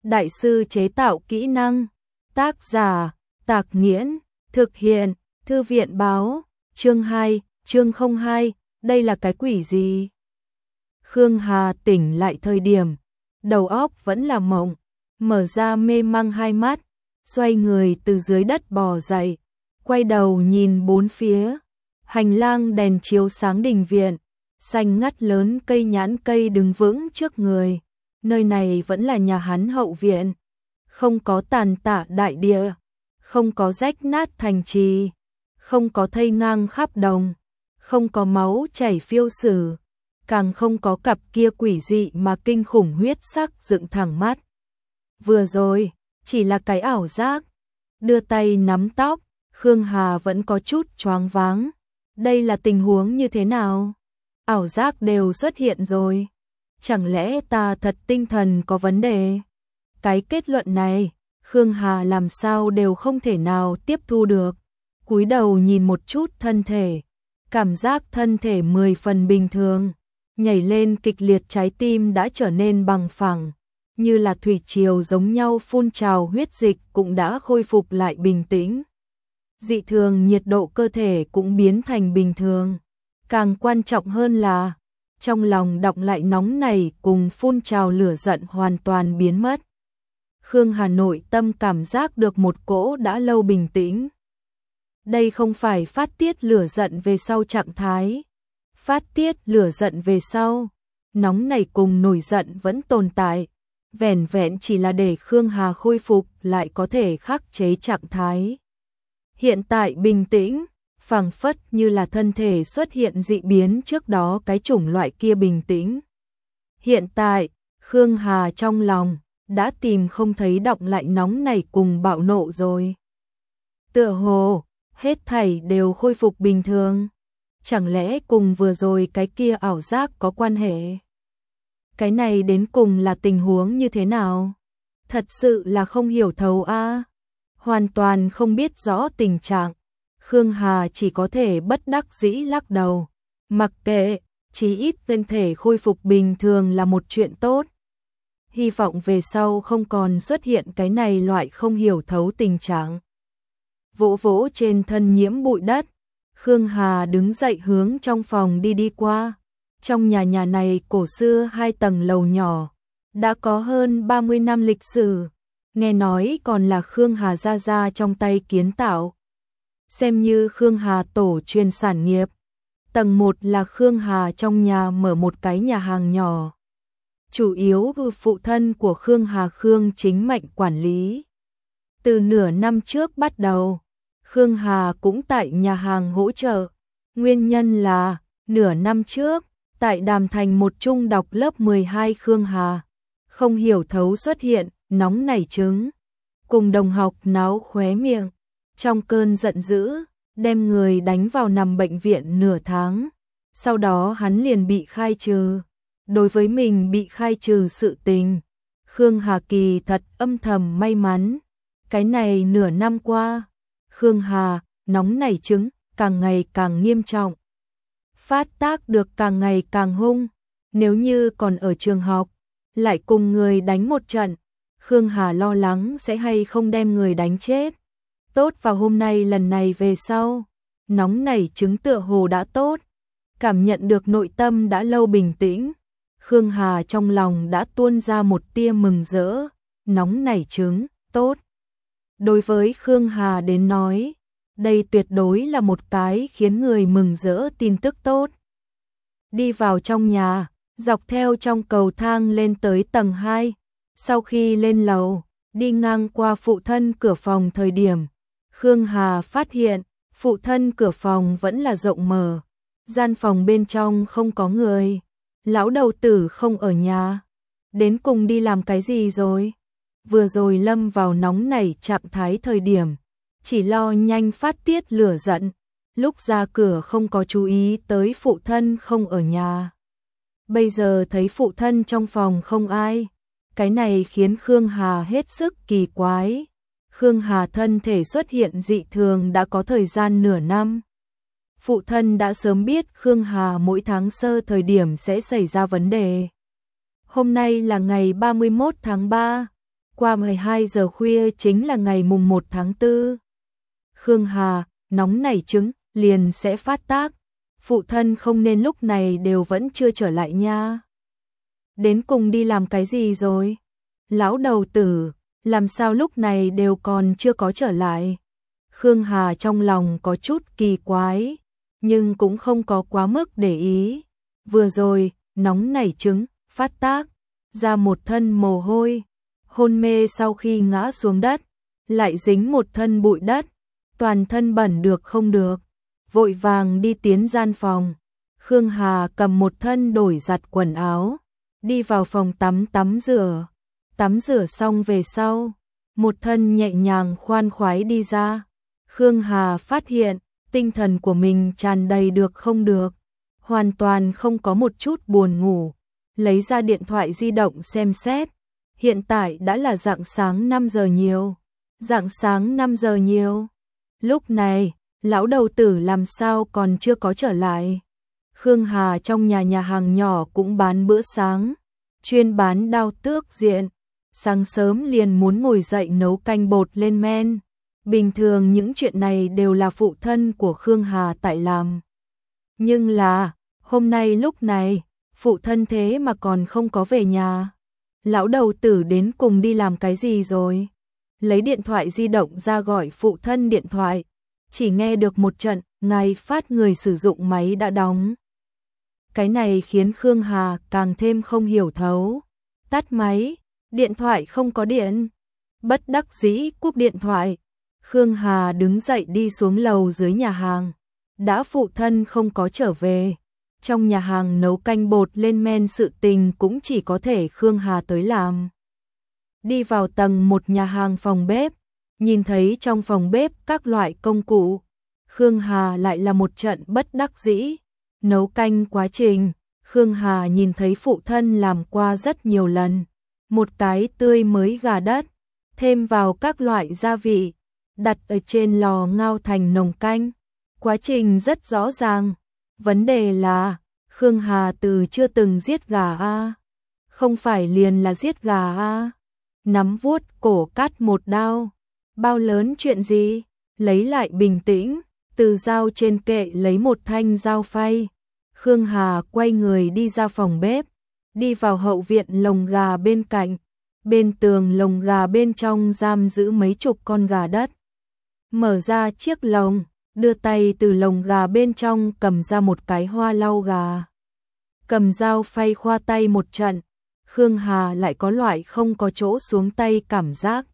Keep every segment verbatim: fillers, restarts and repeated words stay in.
đại sư chế tạo kỹ năng. Tác giả, Tạc Nghiễn, thực hiện, Thư viện báo, chương hai, chương không hai, đây là cái quỷ gì? Khương Hà tỉnh lại thời điểm, đầu óc vẫn là mộng, mở ra mê mang hai mắt, xoay người từ dưới đất bò dậy, quay đầu nhìn bốn phía, hành lang đèn chiếu sáng đình viện, xanh ngắt lớn cây nhãn cây đứng vững trước người, nơi này vẫn là nhà hắn hậu viện, không có tàn tạ đại địa, không có rách nát thành trì, không có thây ngang khắp đồng, không có máu chảy phiêu sử, càng không có cặp kia quỷ dị mà kinh khủng huyết sắc dựng thẳng mắt. Vừa rồi, chỉ là cái ảo giác. Đưa tay nắm tóc, Khương Hà vẫn có chút choáng váng. Đây là tình huống như thế nào? Ảo giác đều xuất hiện rồi. Chẳng lẽ ta thật tinh thần có vấn đề? Cái kết luận này, Khương Hà làm sao đều không thể nào tiếp thu được. Cúi đầu nhìn một chút thân thể, cảm giác thân thể mười phần bình thường, nhảy lên kịch liệt, trái tim đã trở nên bằng phẳng, như là thủy triều giống nhau phun trào, huyết dịch cũng đã khôi phục lại bình tĩnh. Dị thường nhiệt độ cơ thể cũng biến thành bình thường. Càng quan trọng hơn là, trong lòng đọng lại nóng này cùng phun trào lửa giận hoàn toàn biến mất. Khương Hà nội tâm cảm giác được một cỗ đã lâu bình tĩnh. Đây không phải phát tiết lửa giận về sau trạng thái. Phát tiết lửa giận về sau, nóng này cùng nổi giận vẫn tồn tại. Vẻn vẹn chỉ là để Khương Hà khôi phục lại có thể khắc chế trạng thái. Hiện tại bình tĩnh, phảng phất như là thân thể xuất hiện dị biến trước đó cái chủng loại kia bình tĩnh. Hiện tại, Khương Hà trong lòng đã tìm không thấy đọng lại nóng này cùng bạo nộ rồi. Tựa hồ, hết thảy đều khôi phục bình thường. Chẳng lẽ cùng vừa rồi cái kia ảo giác có quan hệ? Cái này đến cùng là tình huống như thế nào? Thật sự là không hiểu thấu a. Hoàn toàn không biết rõ tình trạng. Khương Hà chỉ có thể bất đắc dĩ lắc đầu. Mặc kệ, chí ít thân thể khôi phục bình thường là một chuyện tốt. Hy vọng về sau không còn xuất hiện cái này loại không hiểu thấu tình trạng. Vỗ vỗ trên thân nhiễm bụi đất, Khương Hà đứng dậy hướng trong phòng đi đi qua. Trong nhà nhà này cổ xưa hai tầng lầu nhỏ, đã có hơn ba mươi năm lịch sử, nghe nói còn là Khương Hà gia gia trong tay kiến tạo. Xem như Khương Hà tổ truyền sản nghiệp. Tầng một là Khương Hà trong nhà mở một cái nhà hàng nhỏ. Chủ yếu phụ thân của Khương Hà Khương Chính Mạnh quản lý. Từ nửa năm trước bắt đầu, Khương Hà cũng tại nhà hàng hỗ trợ. Nguyên nhân là, nửa năm trước, tại Đàm Thành một trung đọc lớp mười hai Khương Hà, không hiểu thấu xuất hiện, nóng nảy trứng. Cùng đồng học náo khóe miệng, trong cơn giận dữ, đem người đánh vào nằm bệnh viện nửa tháng. Sau đó hắn liền bị khai trừ. Đối với mình bị khai trừ sự tình, Khương Hà kỳ thật âm thầm may mắn. Cái này nửa năm qua, Khương Hà, nóng nảy trứng, càng ngày càng nghiêm trọng. Phát tác được càng ngày càng hung. Nếu như còn ở trường học, lại cùng người đánh một trận, Khương Hà lo lắng sẽ hay không đem người đánh chết. Tốt vào hôm nay lần này về sau, nóng nảy trứng tựa hồ đã tốt. Cảm nhận được nội tâm đã lâu bình tĩnh, Khương Hà trong lòng đã tuôn ra một tia mừng rỡ. Nóng nảy trứng, tốt. Đối với Khương Hà đến nói, đây tuyệt đối là một cái khiến người mừng rỡ tin tức tốt. Đi vào trong nhà, dọc theo trong cầu thang lên tới tầng hai. Sau khi lên lầu, đi ngang qua phụ thân cửa phòng thời điểm, Khương Hà phát hiện, phụ thân cửa phòng vẫn là rộng mở. Gian phòng bên trong không có người. Lão đầu tử không ở nhà. Đến cùng đi làm cái gì rồi? Vừa rồi lâm vào nóng nảy trạng thái thời điểm, chỉ lo nhanh phát tiết lửa giận. Lúc ra cửa không có chú ý tới phụ thân không ở nhà. Bây giờ thấy phụ thân trong phòng không ai. Cái này khiến Khương Hà hết sức kỳ quái. Khương Hà thân thể xuất hiện dị thường đã có thời gian nửa năm. Phụ thân đã sớm biết Khương Hà mỗi tháng sơ thời điểm sẽ xảy ra vấn đề. Hôm nay là ngày ba mươi mốt tháng ba. Qua mười hai giờ khuya chính là ngày mùng một tháng tư. Khương Hà, nóng nảy trứng, liền sẽ phát tác. Phụ thân không nên lúc này đều vẫn chưa trở lại nha. Đến cùng đi làm cái gì rồi? Lão đầu tử, làm sao lúc này đều còn chưa có trở lại? Khương Hà trong lòng có chút kỳ quái, nhưng cũng không có quá mức để ý. Vừa rồi, nóng nảy trứng, phát tác, ra một thân mồ hôi, hôn mê sau khi ngã xuống đất, lại dính một thân bụi đất, toàn thân bẩn được không được, vội vàng đi tiến gian phòng. Khương Hà cầm một thân đổi giặt quần áo, đi vào phòng tắm tắm rửa, tắm rửa xong về sau, một thân nhẹ nhàng khoan khoái đi ra. Khương Hà phát hiện, tinh thần của mình tràn đầy được không được, hoàn toàn không có một chút buồn ngủ, lấy ra điện thoại di động xem xét, hiện tại đã là rạng sáng năm giờ nhiều, rạng sáng năm giờ nhiều, lúc này, lão đầu tử làm sao còn chưa có trở lại. Khương Hà trong nhà nhà hàng nhỏ cũng bán bữa sáng, chuyên bán đao tước diện, sáng sớm liền muốn ngồi dậy nấu canh bột lên men. Bình thường những chuyện này đều là phụ thân của Khương Hà tại làm. Nhưng là, hôm nay lúc này, phụ thân thế mà còn không có về nhà. Lão đầu tử đến cùng đi làm cái gì rồi? Lấy điện thoại di động ra gọi phụ thân điện thoại. Chỉ nghe được một trận, ngài phát người sử dụng máy đã đóng. Cái này khiến Khương Hà càng thêm không hiểu thấu. Tắt máy, điện thoại không có điện. Bất đắc dĩ cúp điện thoại. Khương Hà đứng dậy đi xuống lầu dưới nhà hàng. Đã phụ thân không có trở về. Trong nhà hàng nấu canh bột lên men sự tình cũng chỉ có thể Khương Hà tới làm. Đi vào tầng một nhà hàng phòng bếp. Nhìn thấy trong phòng bếp các loại công cụ. Khương Hà lại là một trận bất đắc dĩ. Nấu canh quá trình. Khương Hà nhìn thấy phụ thân làm qua rất nhiều lần. Một cái tươi mới gà đất. Thêm vào các loại gia vị. Đặt ở trên lò ngao thành nồng canh. Quá trình rất rõ ràng. Vấn đề là, Khương Hà từ chưa từng giết gà a, không phải liền là giết gà a. Nắm vuốt cổ cắt một đao. Bao lớn chuyện gì? Lấy lại bình tĩnh, từ dao trên kệ lấy một thanh dao phay. Khương Hà quay người đi ra phòng bếp, đi vào hậu viện lồng gà bên cạnh. Bên tường lồng gà bên trong giam giữ mấy chục con gà đất. Mở ra chiếc lồng, đưa tay từ lồng gà bên trong cầm ra một cái hoa lau gà. Cầm dao phay khoa tay một trận, Khương Hà lại có loại không có chỗ xuống tay cảm giác.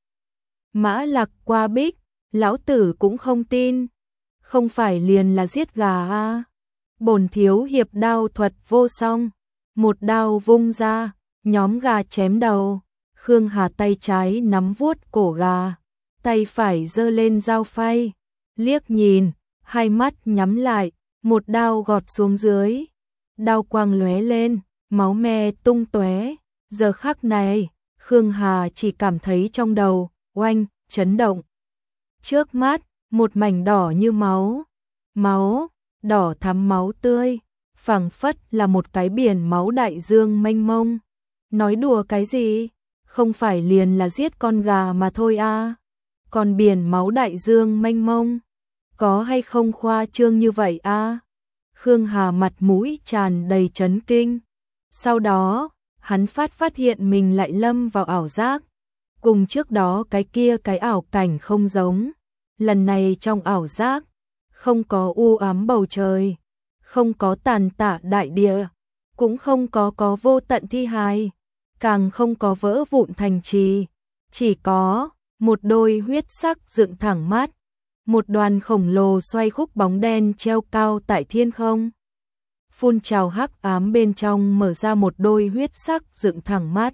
Mã Lạc qua bích, lão tử cũng không tin. Không phải liền là giết gà a. Bổn thiếu hiệp đao thuật vô song, một đao vung ra, nhóm gà chém đầu. Khương Hà tay trái nắm vuốt cổ gà, tay phải giơ lên dao phay, liếc nhìn, hai mắt nhắm lại, một đao gọt xuống dưới. Đao quang lóe lên, máu me tung tóe. Giờ khắc này, Khương Hà chỉ cảm thấy trong đầu oanh chấn động. Trước mắt, một mảnh đỏ như máu, máu đỏ thắm máu tươi, phảng phất là một cái biển máu đại dương mênh mông. Nói đùa cái gì? Không phải liền là giết con gà mà thôi a. Còn biển máu đại dương mênh mông, có hay không khoa trương như vậy a? Khương Hà mặt mũi tràn đầy chấn kinh. Sau đó, hắn phát phát hiện mình lại lâm vào ảo giác. Cùng trước đó cái kia cái ảo cảnh không giống. Lần này trong ảo giác, không có u ám bầu trời, không có tàn tạ đại địa, cũng không có có vô tận thi hài, càng không có vỡ vụn thành trì, chỉ có một đôi huyết sắc dựng thẳng mắt, một đoàn khổng lồ xoay khúc bóng đen treo cao tại thiên không. Phun trào hắc ám bên trong mở ra một đôi huyết sắc dựng thẳng mắt.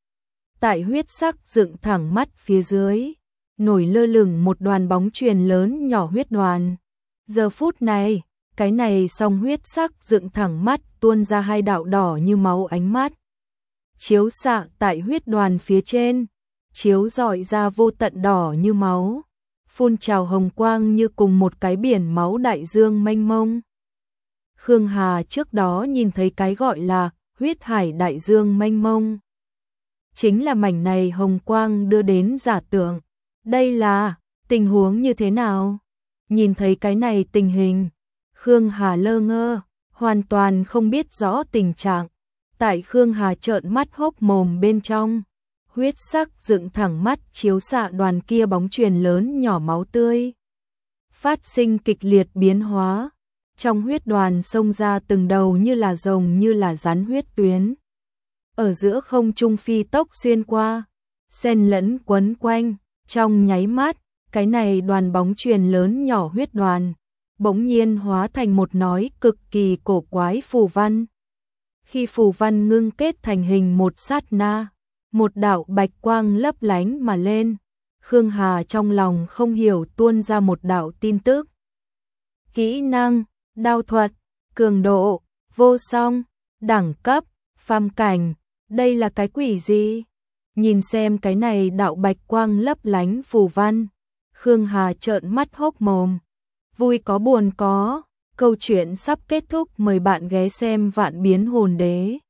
Tại huyết sắc dựng thẳng mắt phía dưới, nổi lơ lửng một đoàn bóng chuyền lớn nhỏ huyết đoàn. Giờ phút này, cái này song huyết sắc dựng thẳng mắt tuôn ra hai đạo đỏ như máu ánh mắt. Chiếu xạ tại huyết đoàn phía trên, chiếu rọi ra vô tận đỏ như máu, phun trào hồng quang như cùng một cái biển máu đại dương mênh mông. Khương Hà trước đó nhìn thấy cái gọi là huyết hải đại dương mênh mông. chính là mảnh này hồng quang đưa đến giả tưởng. Đây là tình huống như thế nào? Nhìn thấy cái này tình hình, Khương Hà lơ ngơ, hoàn toàn không biết rõ tình trạng. Tại Khương Hà trợn mắt hốc mồm bên trong, huyết sắc dựng thẳng mắt chiếu xạ đoàn kia bóng chuyền lớn nhỏ máu tươi. Phát sinh kịch liệt biến hóa, trong huyết đoàn xông ra từng đầu như là rồng như là rắn huyết tuyến. Ở giữa không trung phi tốc xuyên qua, xen lẫn quấn quanh, trong nháy mắt, cái này đoàn bóng chuyền lớn nhỏ huyết đoàn, bỗng nhiên hóa thành một nói cực kỳ cổ quái phù văn. Khi phù văn ngưng kết thành hình một sát na, một đạo bạch quang lấp lánh mà lên, Khương Hà trong lòng không hiểu tuôn ra một đạo tin tức. Kỹ năng, đao thuật, cường độ, vô song, đẳng cấp, phàm cảnh, đây là cái quỷ gì? Nhìn xem cái này đạo bạch quang lấp lánh phù văn, Khương Hà trợn mắt hốc mồm. Vui có buồn có, câu chuyện sắp kết thúc, mời bạn ghé xem Vạn Biến Hồn Đế.